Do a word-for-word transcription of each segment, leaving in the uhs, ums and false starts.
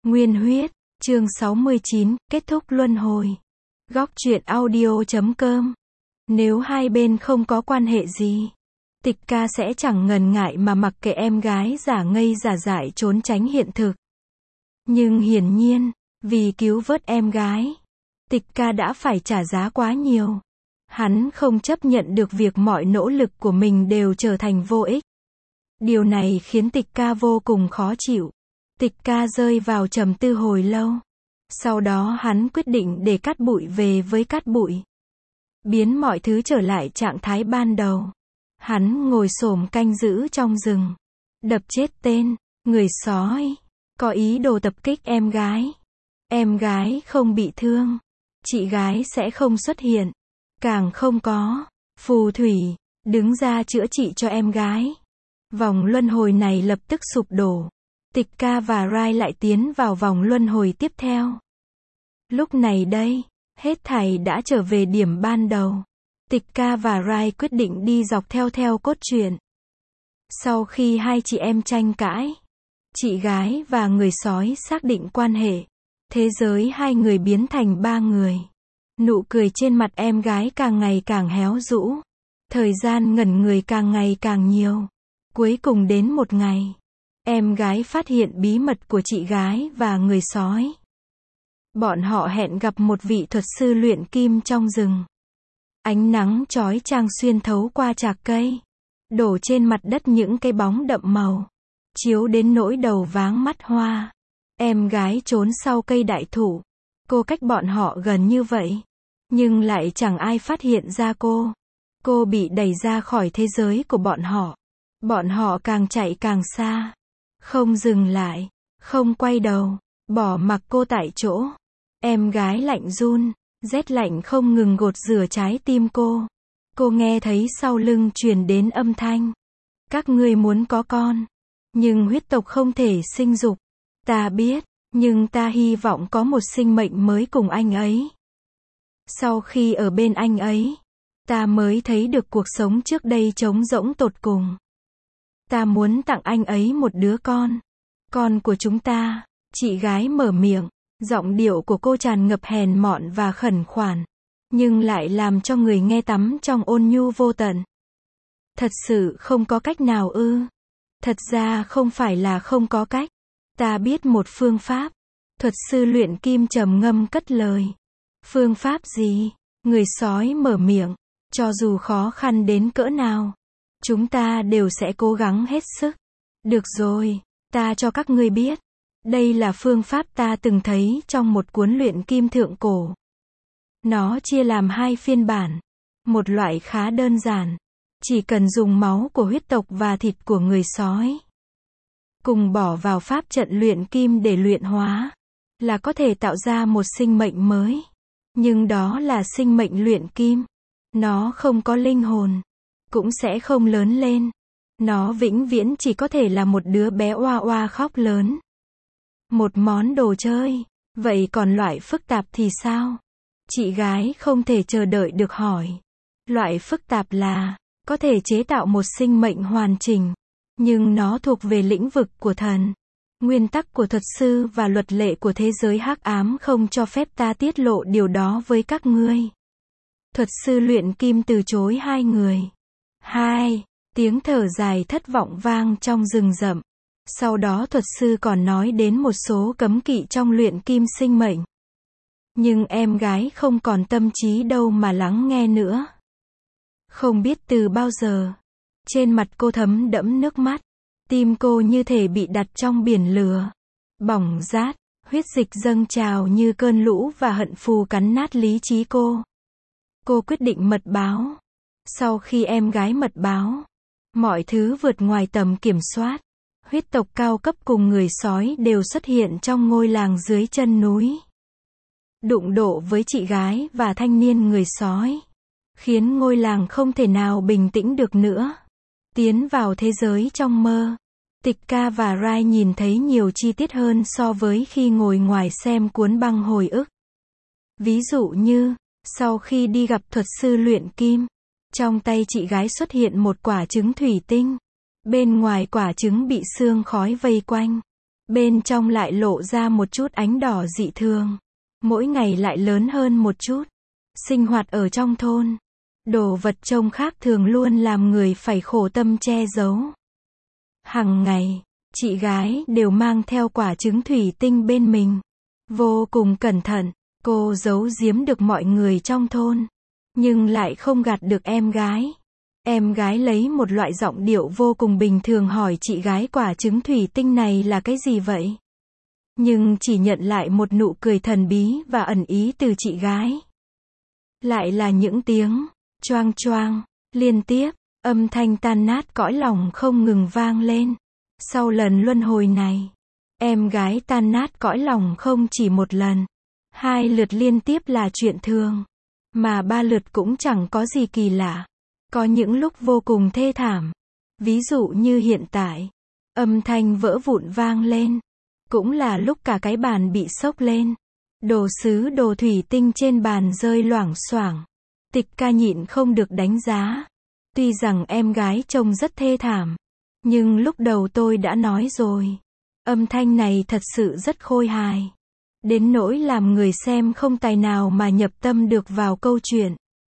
Nguyên huyết, chương sáu mươi chín, kết thúc luân hồi. Góc truyện audio chấm com. Nếu hai bên không có quan hệ gì, Tịch Ca sẽ chẳng ngần ngại mà mặc kệ em gái giả ngây giả dại trốn tránh hiện thực. Nhưng hiển nhiên, vì cứu vớt em gái, Tịch Ca đã phải trả giá quá nhiều. Hắn không chấp nhận được việc mọi nỗ lực của mình đều trở thành vô ích. Điều này khiến Tịch Ca vô cùng khó chịu. Tịch Ca rơi vào trầm tư hồi lâu. Sau đó hắn quyết định để cát bụi về với cát bụi. Biến mọi thứ trở lại trạng thái ban đầu. Hắn ngồi xổm canh giữ trong rừng. Đập chết tên người sói có ý đồ tập kích em gái. Em gái không bị thương, chị gái sẽ không xuất hiện, càng không có phù thủy đứng ra chữa trị cho em gái. Vòng luân hồi này lập tức sụp đổ. Tịch Ca và Rai lại tiến vào vòng luân hồi tiếp theo. Lúc này đây, hết thảy đã trở về điểm ban đầu. Tịch Ca và Rai quyết định đi dọc theo theo cốt truyện. Sau khi hai chị em tranh cãi, chị gái và người sói xác định quan hệ. Thế giới hai người biến thành ba người. Nụ cười trên mặt em gái càng ngày càng héo rũ. Thời gian ngẩn người càng ngày càng nhiều. Cuối cùng đến một ngày, em gái phát hiện bí mật của chị gái và người sói. Bọn họ hẹn gặp một vị thuật sư luyện kim trong rừng. Ánh nắng chói chang xuyên thấu qua chạc cây, đổ trên mặt đất những cái bóng đậm màu, chiếu đến nỗi đầu váng mắt hoa. Em gái trốn sau cây đại thụ. Cô cách bọn họ gần như vậy, nhưng lại chẳng ai phát hiện ra cô. Cô bị đẩy ra khỏi thế giới của bọn họ. Bọn họ càng chạy càng xa, không dừng lại, không quay đầu, bỏ mặc cô tại chỗ. Em gái lạnh run, rét lạnh không ngừng gột rửa trái tim cô. Cô nghe thấy sau lưng truyền đến âm thanh. Các ngươi muốn có con, nhưng huyết tộc không thể sinh dục. Ta biết, nhưng ta hy vọng có một sinh mệnh mới cùng anh ấy. Sau khi ở bên anh ấy, ta mới thấy được cuộc sống trước đây trống rỗng tột cùng. Ta muốn tặng anh ấy một đứa con. Con của chúng ta. Chị gái mở miệng. Giọng điệu của cô tràn ngập hèn mọn và khẩn khoản, nhưng lại làm cho người nghe tắm trong ôn nhu vô tận. Thật sự không có cách nào ư? Thật ra không phải là không có cách. Ta biết một phương pháp. Thuật sư luyện kim trầm ngâm cất lời. Phương pháp gì? Người sói mở miệng. Cho dù khó khăn đến cỡ nào, chúng ta đều sẽ cố gắng hết sức. Được rồi, ta cho các ngươi biết. Đây là phương pháp ta từng thấy trong một cuốn luyện kim thượng cổ. Nó chia làm hai phiên bản. Một loại khá đơn giản. Chỉ cần dùng máu của huyết tộc và thịt của người sói, cùng bỏ vào pháp trận luyện kim để luyện hóa, là có thể tạo ra một sinh mệnh mới. Nhưng đó là sinh mệnh luyện kim. Nó không có linh hồn, cũng sẽ không lớn lên. Nó vĩnh viễn chỉ có thể là một đứa bé oa oa khóc lớn. Một món đồ chơi. Vậy còn loại phức tạp thì sao? Chị gái không thể chờ đợi được hỏi. Loại phức tạp là, có thể chế tạo một sinh mệnh hoàn chỉnh, nhưng nó thuộc về lĩnh vực của thần. Nguyên tắc của thuật sư và luật lệ của thế giới hắc ám không cho phép ta tiết lộ điều đó với các ngươi. Thuật sư luyện kim từ chối hai người. Hai, tiếng thở dài thất vọng vang trong rừng rậm. Sau đó thuật sư còn nói đến một số cấm kỵ trong luyện kim sinh mệnh. Nhưng em gái không còn tâm trí đâu mà lắng nghe nữa. Không biết từ bao giờ, trên mặt cô thấm đẫm nước mắt. Tim cô như thể bị đặt trong biển lửa. Bỏng rát, huyết dịch dâng trào như cơn lũ và hận phù cắn nát lý trí cô. Cô quyết định mật báo. Sau khi em gái mật báo, mọi thứ vượt ngoài tầm kiểm soát. Huyết tộc cao cấp cùng người sói đều xuất hiện trong ngôi làng dưới chân núi. Đụng độ với chị gái và thanh niên người sói, khiến ngôi làng không thể nào bình tĩnh được nữa. Tiến vào thế giới trong mơ. Tịch Ca và Rai nhìn thấy nhiều chi tiết hơn so với khi ngồi ngoài xem cuốn băng hồi ức. Ví dụ như, sau khi đi gặp thuật sư luyện kim, trong tay chị gái xuất hiện một quả trứng thủy tinh. Bên ngoài quả trứng bị sương khói vây quanh. Bên trong lại lộ ra một chút ánh đỏ dị thường. Mỗi ngày lại lớn hơn một chút. Sinh hoạt ở trong thôn. Đồ vật trông khác thường luôn làm người phải khổ tâm che giấu. Hằng ngày, chị gái đều mang theo quả trứng thủy tinh bên mình. Vô cùng cẩn thận, cô giấu giếm được mọi người trong thôn. Nhưng lại không gạt được em gái. Em gái lấy một loại giọng điệu vô cùng bình thường hỏi chị gái quả trứng thủy tinh này là cái gì vậy? Nhưng chỉ nhận lại một nụ cười thần bí và ẩn ý từ chị gái. Lại là những tiếng choang choang, liên tiếp, âm thanh tan nát cõi lòng không ngừng vang lên. Sau lần luân hồi này, em gái tan nát cõi lòng không chỉ một lần. Hai lượt liên tiếp là chuyện thường. Mà ba lượt cũng chẳng có gì kỳ lạ. Có những lúc vô cùng thê thảm. Ví dụ như hiện tại, âm thanh vỡ vụn vang lên. Cũng là lúc cả cái bàn bị xốc lên. Đồ sứ đồ thủy tinh trên bàn rơi loảng xoảng. Tịch ca nhịn không được đánh giá. Tuy rằng em gái trông rất thê thảm. Nhưng lúc đầu tôi đã nói rồi. Âm thanh này thật sự rất khôi hài. Đến nỗi làm người xem không tài nào mà nhập tâm được vào câu chuyện.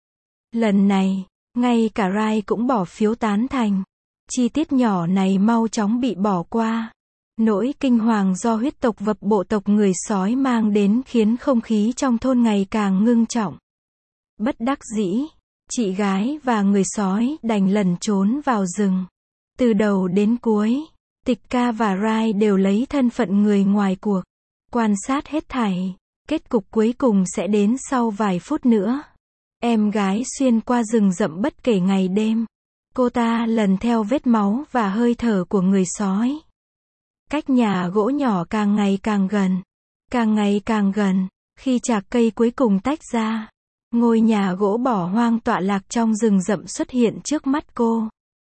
Lần này, ngay cả Rai cũng bỏ phiếu tán thành. Chi tiết nhỏ này mau chóng bị bỏ qua. Nỗi kinh hoàng do huyết tộc vập bộ tộc người sói mang đến khiến không khí trong thôn ngày càng ngưng trọng. Bất đắc dĩ, chị gái và người sói đành lẩn trốn vào rừng. Từ đầu đến cuối, Tịch ca và Rai đều lấy thân phận người ngoài cuộc. Quan sát hết thảy. Kết cục cuối cùng sẽ đến sau vài phút nữa. Em gái xuyên qua rừng rậm bất kể ngày đêm. Cô ta lần theo vết máu và hơi thở của người sói. Cách nhà gỗ nhỏ càng ngày càng gần. Càng ngày càng gần. Khi chạc cây cuối cùng tách ra, ngôi nhà gỗ bỏ hoang tọa lạc trong rừng rậm xuất hiện trước mắt cô.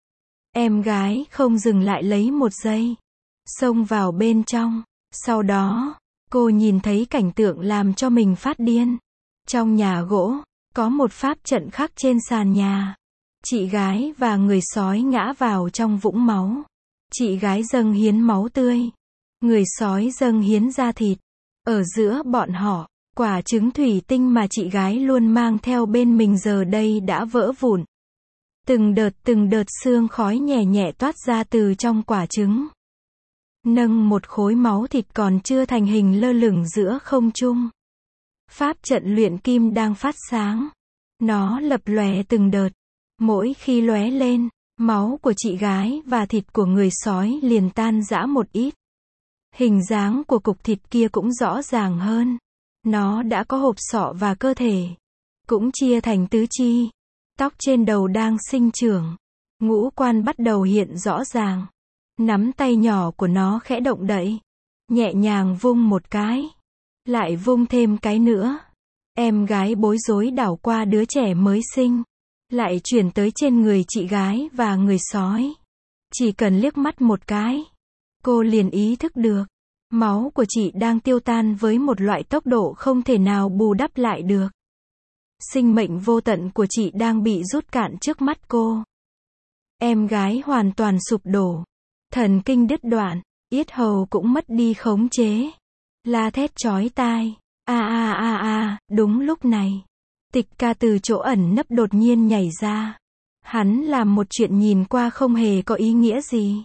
Em gái không dừng lại lấy một giây. Xông vào bên trong. Sau đó, cô nhìn thấy cảnh tượng làm cho mình phát điên. Trong nhà gỗ, có một pháp trận khắc trên sàn nhà. Chị gái và người sói ngã vào trong vũng máu. Chị gái dâng hiến máu tươi. Người sói dâng hiến da thịt. Ở giữa bọn họ, quả trứng thủy tinh mà chị gái luôn mang theo bên mình giờ đây đã vỡ vụn. Từng đợt từng đợt sương khói nhẹ nhẹ toát ra từ trong quả trứng. Nâng một khối máu thịt còn chưa thành hình lơ lửng giữa không trung. Pháp trận luyện kim đang phát sáng. Nó lập lòe từng đợt. Mỗi khi lóe lên, máu của chị gái và thịt của người sói liền tan rã một ít. Hình dáng của cục thịt kia cũng rõ ràng hơn. Nó đã có hộp sọ và cơ thể. Cũng chia thành tứ chi. Tóc trên đầu đang sinh trưởng. Ngũ quan bắt đầu hiện rõ ràng. Nắm tay nhỏ của nó khẽ động đậy. Nhẹ nhàng vung một cái. Lại vung thêm cái nữa. Em gái bối rối đảo qua đứa trẻ mới sinh. Lại chuyển tới trên người chị gái và người sói. Chỉ cần liếc mắt một cái. Cô liền ý thức được. Máu của chị đang tiêu tan với một loại tốc độ không thể nào bù đắp lại được. Sinh mệnh vô tận của chị đang bị rút cạn trước mắt cô. Em gái hoàn toàn sụp đổ. Thần kinh đứt đoạn. Yết hầu cũng mất đi khống chế. La thét chói tai. A a a a, đúng lúc này. Tịch ca từ chỗ ẩn nấp đột nhiên nhảy ra. Hắn làm một chuyện nhìn qua không hề có ý nghĩa gì.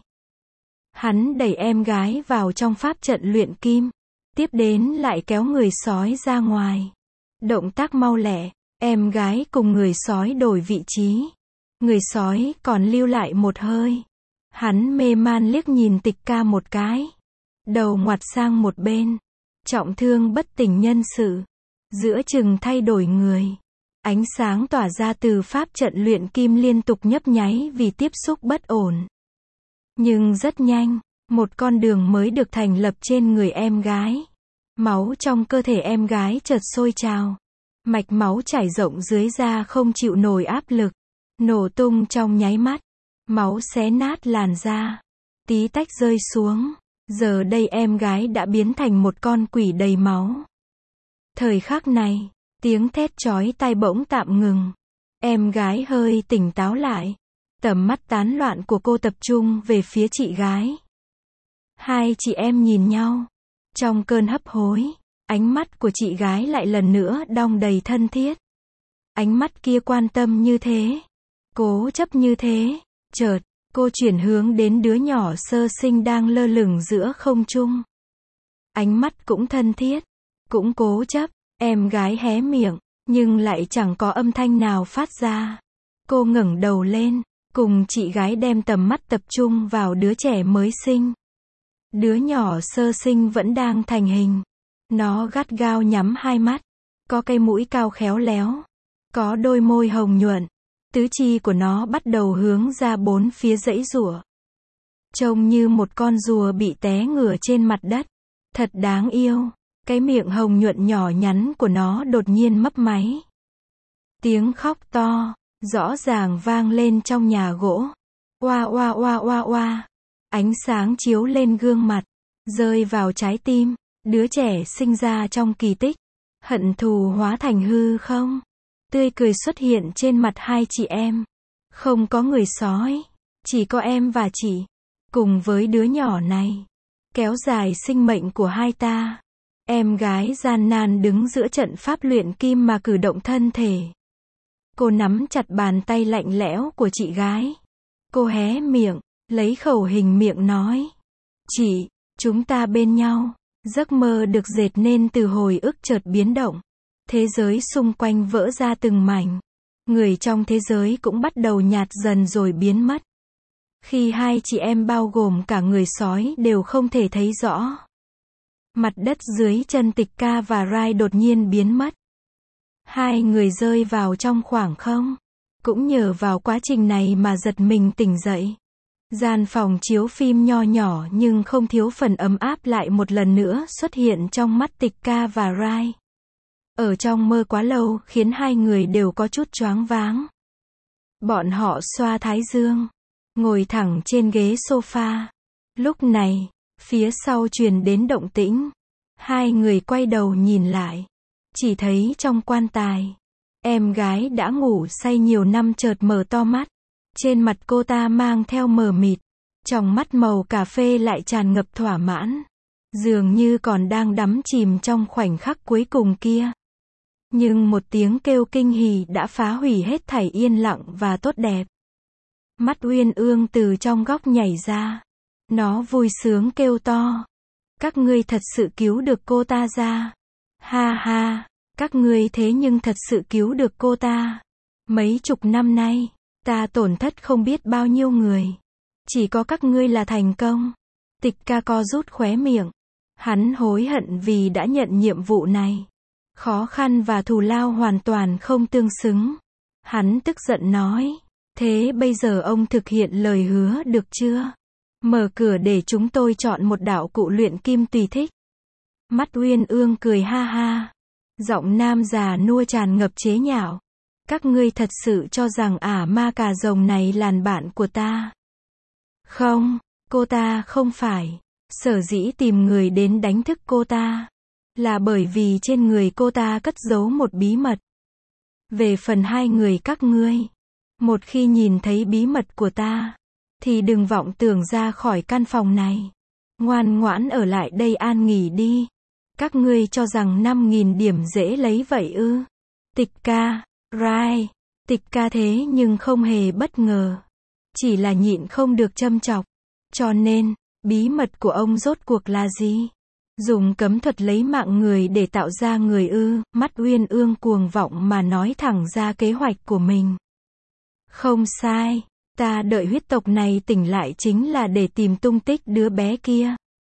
Hắn đẩy em gái vào trong pháp trận luyện kim. Tiếp đến lại kéo người sói ra ngoài. Động tác mau lẹ, em gái cùng người sói đổi vị trí. Người sói còn lưu lại một hơi. Hắn mê man liếc nhìn tịch ca một cái. Đầu ngoặt sang một bên. Trọng thương bất tỉnh nhân sự. Giữa chừng thay đổi người. Ánh sáng tỏa ra từ pháp trận luyện kim liên tục nhấp nháy vì tiếp xúc bất ổn. Nhưng rất nhanh, một con đường mới được thành lập trên người em gái. Máu trong cơ thể em gái chợt sôi trào. Mạch máu chảy rộng dưới da không chịu nổi áp lực. Nổ tung trong nháy mắt. Máu xé nát làn da. Tí tách rơi xuống. Giờ đây em gái đã biến thành một con quỷ đầy máu. Thời khắc này, tiếng thét chói tai bỗng tạm ngừng. Em gái hơi tỉnh táo lại. Tầm mắt tán loạn của cô tập trung về phía chị gái. Hai chị em nhìn nhau. Trong cơn hấp hối, ánh mắt của chị gái lại lần nữa đong đầy thân thiết. Ánh mắt kia quan tâm như thế, cố chấp như thế. Chợt, cô chuyển hướng đến đứa nhỏ sơ sinh đang lơ lửng giữa không trung. Ánh mắt cũng thân thiết, cũng cố chấp. Em gái hé miệng, nhưng lại chẳng có âm thanh nào phát ra. Cô ngẩng đầu lên, cùng chị gái đem tầm mắt tập trung vào đứa trẻ mới sinh. Đứa nhỏ sơ sinh vẫn đang thành hình. Nó gắt gao nhắm hai mắt, có cái mũi cao khéo léo, có đôi môi hồng nhuận. Tứ chi của nó bắt đầu hướng ra bốn phía giãy giụa. Trông như một con rùa bị té ngửa trên mặt đất. Thật đáng yêu. Cái miệng hồng nhuận nhỏ nhắn của nó đột nhiên mấp máy. Tiếng khóc to, rõ ràng vang lên trong nhà gỗ. Oa oa oa oa oa. Ánh sáng chiếu lên gương mặt, rơi vào trái tim. Đứa trẻ sinh ra trong kỳ tích. Hận thù hóa thành hư không. Tươi cười xuất hiện trên mặt hai chị em. Không có người sói, chỉ có em và chị. Cùng với đứa nhỏ này, kéo dài sinh mệnh của hai ta. Em gái gian nan đứng giữa trận pháp luyện kim mà cử động thân thể. Cô nắm chặt bàn tay lạnh lẽo của chị gái. Cô hé miệng, lấy khẩu hình miệng nói. Chị, chúng ta bên nhau. Giấc mơ được dệt nên từ hồi ức chợt biến động. Thế giới xung quanh vỡ ra từng mảnh. Người trong thế giới cũng bắt đầu nhạt dần rồi biến mất. Khi hai chị em bao gồm cả người sói đều không thể thấy rõ. Mặt đất dưới chân Tịch Ca và Rai đột nhiên biến mất. Hai người rơi vào trong khoảng không. Cũng nhờ vào quá trình này mà giật mình tỉnh dậy. Gian phòng chiếu phim nho nhỏ nhưng không thiếu phần ấm áp lại một lần nữa xuất hiện trong mắt Tịch Ca và Rai. Ở trong mơ quá lâu khiến hai người đều có chút choáng váng. Bọn họ xoa thái dương, ngồi thẳng trên ghế sofa. Lúc này, phía sau truyền đến động tĩnh. Hai người quay đầu nhìn lại. Chỉ thấy trong quan tài, em gái đã ngủ say nhiều năm chợt mở to mắt. Trên mặt cô ta mang theo mờ mịt. Trong mắt màu cà phê lại tràn ngập thỏa mãn. Dường như còn đang đắm chìm trong khoảnh khắc cuối cùng kia. Nhưng một tiếng kêu kinh hỉ đã phá hủy hết thảy yên lặng và tốt đẹp. Mắt Uyên Ương từ trong góc nhảy ra. Nó vui sướng kêu to. Các ngươi thật sự cứu được cô ta ra. Ha ha, các ngươi thế nhưng thật sự cứu được cô ta. Mấy chục năm nay, ta tổn thất không biết bao nhiêu người. Chỉ có các ngươi là thành công. Tịch Ca co rút khóe miệng. Hắn hối hận vì đã nhận nhiệm vụ này. Khó khăn và thù lao hoàn toàn không tương xứng. Hắn tức giận nói. Thế bây giờ ông thực hiện lời hứa được chưa? Mở cửa để chúng tôi chọn một đạo cụ luyện kim tùy thích. Mắt Uyên Ương cười ha ha. Giọng nam già nua tràn ngập chế nhạo. Các ngươi thật sự cho rằng ả ma cà rồng này là bạn của ta? Không, cô ta không phải. Sở dĩ tìm người đến đánh thức cô ta là bởi vì trên người cô ta cất giấu một bí mật. Về phần hai người các ngươi, một khi nhìn thấy bí mật của ta, thì đừng vọng tưởng ra khỏi căn phòng này. Ngoan ngoãn ở lại đây an nghỉ đi. Các ngươi cho rằng năm nghìn điểm dễ lấy vậy ư? Tịch Ca, Rai, Tịch Ca thế nhưng không hề bất ngờ. Chỉ là nhịn không được châm chọc. Cho nên, bí mật của ông rốt cuộc là gì? Dùng cấm thuật lấy mạng người để tạo ra người ư? Mắt Uyên Ương cuồng vọng mà nói thẳng ra kế hoạch của mình. Không sai, ta đợi huyết tộc này tỉnh lại chính là để tìm tung tích đứa bé kia.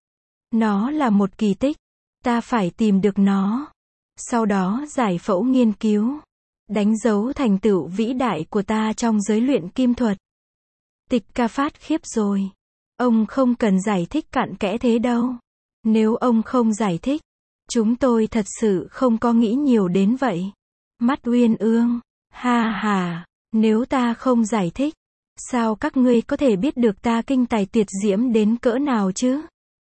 Nó là một kỳ tích, ta phải tìm được nó. Sau đó giải phẫu nghiên cứu, đánh dấu thành tựu vĩ đại của ta trong giới luyện kim thuật. Tịch Ca phát khiếp rồi. Ông không cần giải thích cặn kẽ thế đâu. Nếu ông không giải thích, chúng tôi thật sự không có nghĩ nhiều đến vậy. Mắt Uyên Ương, ha ha, nếu ta không giải thích, sao các ngươi có thể biết được ta kinh tài tuyệt diễm đến cỡ nào chứ?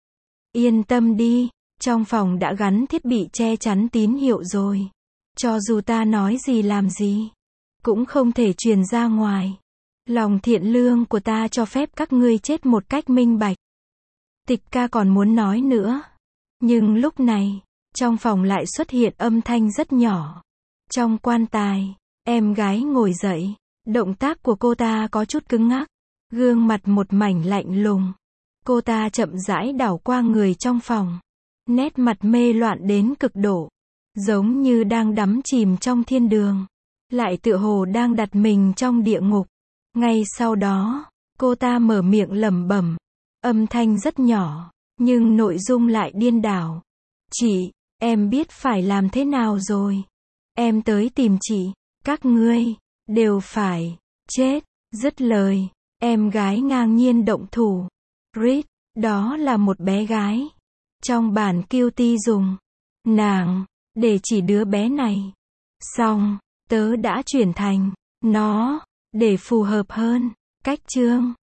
Yên tâm đi, trong phòng đã gắn thiết bị che chắn tín hiệu rồi. Cho dù ta nói gì làm gì, cũng không thể truyền ra ngoài. Lòng thiện lương của ta cho phép các ngươi chết một cách minh bạch. Tịch ca còn muốn nói nữa. Nhưng lúc này, trong phòng lại xuất hiện âm thanh rất nhỏ. Trong quan tài, em gái ngồi dậy. Động tác của cô ta có chút cứng ngắc. Gương mặt một mảnh lạnh lùng. Cô ta chậm rãi đảo qua người trong phòng. Nét mặt mê loạn đến cực độ. Giống như đang đắm chìm trong thiên đường. Lại tựa hồ đang đặt mình trong địa ngục. Ngay sau đó, cô ta mở miệng lẩm bẩm. Âm thanh rất nhỏ, nhưng nội dung lại điên đảo. Chị, em biết phải làm thế nào rồi. Em tới tìm chị. Các ngươi, đều phải, chết. Dứt lời, em gái ngang nhiên động thủ. Reed, đó là một bé gái. Trong bản Cutie dùng, nàng, để chỉ đứa bé này. Xong, tớ đã chuyển thành, nó, để phù hợp hơn. Cách chương